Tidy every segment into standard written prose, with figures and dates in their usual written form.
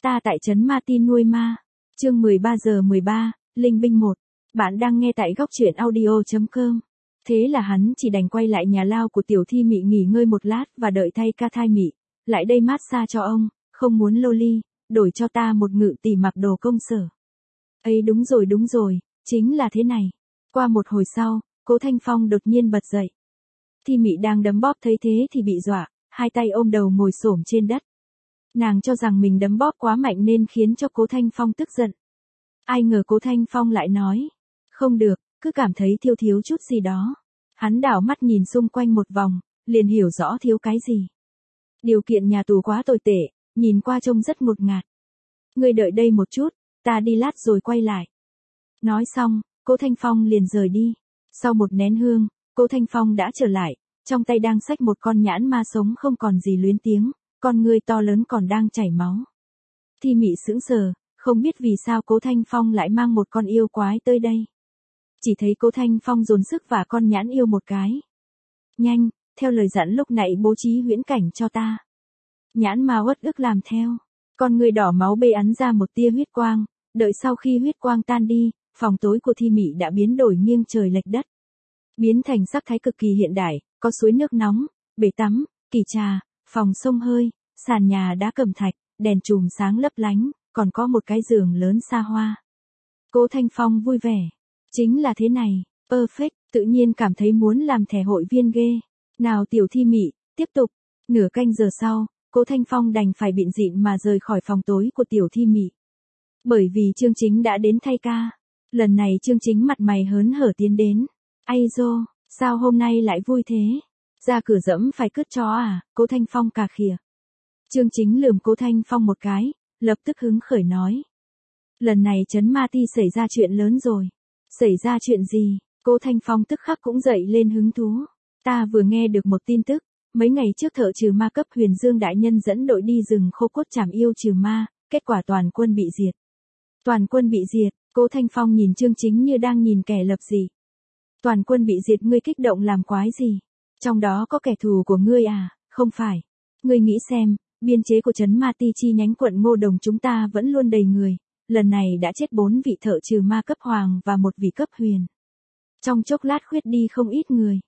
ta tại trấn Ma Ti nuôi ma. Chương 13:13, Linh binh 1. Bạn đang nghe tại góc truyện audio.com. Thế là hắn chỉ đành quay lại nhà lao của Tiểu Thi Mị nghỉ ngơi một lát và đợi thay ca thai Mị. Lại đây massage cho ông, không muốn loli, đổi cho ta một ngự tỷ mặc đồ công sở. Ấy đúng rồi, chính là thế này. Qua một hồi sau, Cố Thanh Phong đột nhiên bật dậy. Thi Mị đang đấm bóp thấy thế thì bị dọa, hai tay ôm đầu ngồi xổm trên đất. Nàng cho rằng mình đấm bóp quá mạnh nên khiến cho Cố Thanh Phong tức giận. Ai ngờ Cố Thanh Phong lại nói, không được, cứ cảm thấy thiếu chút gì đó. Hắn đảo mắt nhìn xung quanh một vòng, liền hiểu rõ thiếu cái gì. Điều kiện nhà tù quá tồi tệ, nhìn qua trông rất ngột ngạt. Ngươi đợi đây một chút, ta đi lát rồi quay lại. Nói xong, Cố Thanh Phong liền rời đi. Sau một nén hương, Cố Thanh Phong đã trở lại, trong tay đang xách một con nhãn ma sống không còn gì luyến tiếng, con ngươi to lớn còn đang chảy máu. Thi Mị sững sờ, không biết vì sao Cố Thanh Phong lại mang một con yêu quái tới đây. Chỉ thấy Cố Thanh Phong dồn sức vả con nhãn yêu một cái. Nhanh, theo lời dặn lúc nãy bố trí huyễn cảnh cho ta. Nhãn ma uất ức làm theo. Con người đỏ máu bê ắn ra một tia huyết quang, đợi sau khi huyết quang tan đi, phòng tối của Thi Mị đã biến đổi nghiêng trời lệch đất. Biến thành sắc thái cực kỳ hiện đại, có suối nước nóng, bể tắm, kỳ trà, phòng xông hơi, sàn nhà đá cẩm thạch, đèn chùm sáng lấp lánh, còn có một cái giường lớn xa hoa. Cố Thanh Phong vui vẻ. Chính là thế này, perfect, tự nhiên cảm thấy muốn làm thẻ hội viên ghê. Nào Tiểu Thi Mị, tiếp tục. Nửa canh giờ sau, Cố Thanh Phong đành phải bịn dịn mà rời khỏi phòng tối của Tiểu Thi Mị. Bởi vì Chương Chính đã đến thay ca. Lần này Chương Chính mặt mày hớn hở tiến đến. Ai dô, sao hôm nay lại vui thế? Ra cửa dẫm phải cứt chó à? Cố Thanh Phong cà khịa. Chương Chính lườm Cố Thanh Phong một cái, lập tức hứng khởi nói. Lần này trấn Ma Ti xảy ra chuyện lớn rồi. Xảy ra chuyện gì? Cố Thanh Phong tức khắc cũng dậy lên hứng thú. Ta vừa nghe được một tin tức, mấy ngày trước thợ trừ ma cấp Huyền Dương đại nhân dẫn đội đi rừng khô cốt trảm yêu trừ ma, kết quả toàn quân bị diệt. Toàn quân bị diệt, Cố Thanh Phong nhìn Chương Chính như đang nhìn kẻ lập dị. Toàn quân bị diệt, ngươi kích động làm quái gì? Trong đó có kẻ thù của ngươi à? Không phải. Ngươi nghĩ xem, biên chế của trấn Ma Ti chi nhánh quận Ngô Đồng chúng ta vẫn luôn đầy người. Lần này đã chết 4 vị thợ trừ ma cấp hoàng và 1 vị cấp huyền. Trong chốc lát khuyết đi không ít người.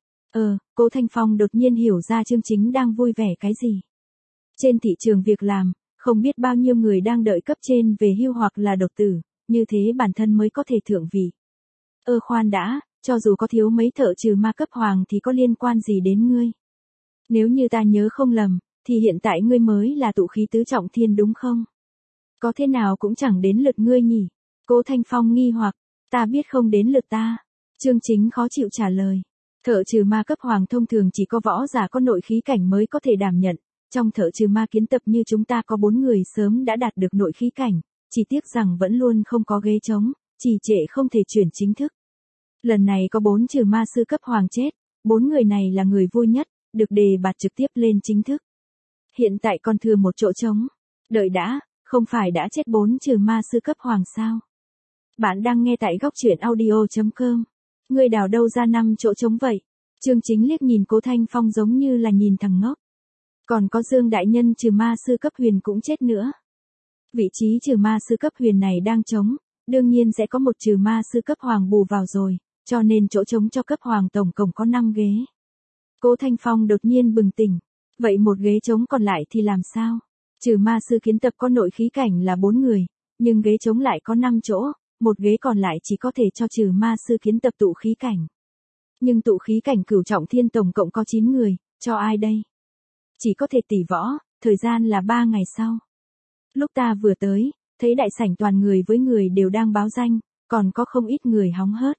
Cố Thanh Phong đột nhiên hiểu ra Chương Chính đang vui vẻ cái gì. Trên thị trường việc làm, không biết bao nhiêu người đang đợi cấp trên về hưu hoặc là đột tử, như thế bản thân mới có thể thượng vị. Khoan đã, cho dù có thiếu mấy thợ trừ ma cấp hoàng thì có liên quan gì đến ngươi? Nếu như ta nhớ không lầm, thì hiện tại ngươi mới là tụ khí tứ trọng thiên đúng không? Có thế nào cũng chẳng đến lượt ngươi nhỉ? Cố Thanh Phong nghi hoặc, ta biết không đến lượt ta. Chương Chính khó chịu trả lời. Thợ trừ ma cấp hoàng thông thường chỉ có võ giả có nội khí cảnh mới có thể đảm nhận. Trong thợ trừ ma kiến tập như chúng ta có 4 người sớm đã đạt được nội khí cảnh, chỉ tiếc rằng vẫn luôn không có ghế trống, trì trệ không thể chuyển chính thức. Lần này có 4 trừ ma sư cấp hoàng chết, 4 người này là người vui nhất, được đề bạt trực tiếp lên chính thức. Hiện tại còn thừa một chỗ trống. Đợi đã, không phải đã chết 4 trừ ma sư cấp hoàng sao? Bạn đang nghe tại góc truyện audio.com. Ngươi đào đâu ra 5 chỗ trống vậy? Chương Chính liếc nhìn Cố Thanh Phong giống như là nhìn thằng ngốc. Còn có Dương đại nhân trừ ma sư cấp huyền cũng chết nữa. Vị trí trừ ma sư cấp huyền này đang trống, đương nhiên sẽ có một trừ ma sư cấp hoàng bù vào rồi, cho nên chỗ trống cho cấp hoàng tổng cộng có 5 ghế. Cố Thanh Phong đột nhiên bừng tỉnh. Vậy một ghế trống còn lại thì làm sao? Trừ ma sư kiến tập có nội khí cảnh là 4 người, nhưng ghế trống lại có 5 chỗ, một ghế còn lại chỉ có thể cho trừ ma sư kiến tập tụ khí cảnh. Nhưng tụ khí cảnh cửu trọng thiên tổng cộng có 9 người, cho ai đây? Chỉ có thể tỷ võ, thời gian là 3 ngày sau. Lúc ta vừa tới, thấy đại sảnh toàn người với người đều đang báo danh, còn có không ít người hóng hớt.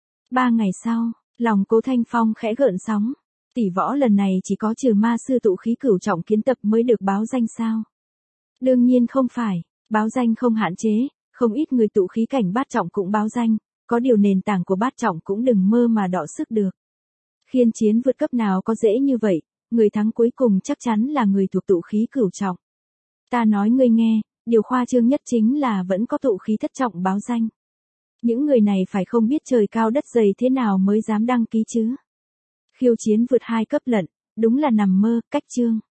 3 ngày sau, lòng Cố Thanh Phong khẽ gợn sóng. Tỷ võ lần này chỉ có trừ ma sư tụ khí cửu trọng kiến tập mới được báo danh sao? Đương nhiên không phải, báo danh không hạn chế, không ít người tụ khí cảnh bát trọng cũng báo danh, có điều nền tảng của bát trọng cũng đừng mơ mà đọ sức được. Khiên chiến vượt cấp nào có dễ như vậy, người thắng cuối cùng chắc chắn là người thuộc tụ khí cửu trọng. Ta nói ngươi nghe, điều khoa trương nhất chính là vẫn có tụ khí thất trọng báo danh. Những người này phải không biết trời cao đất dày thế nào mới dám đăng ký chứ? Khiêu chiến vượt 2 cấp lận, đúng là nằm mơ, cách chương.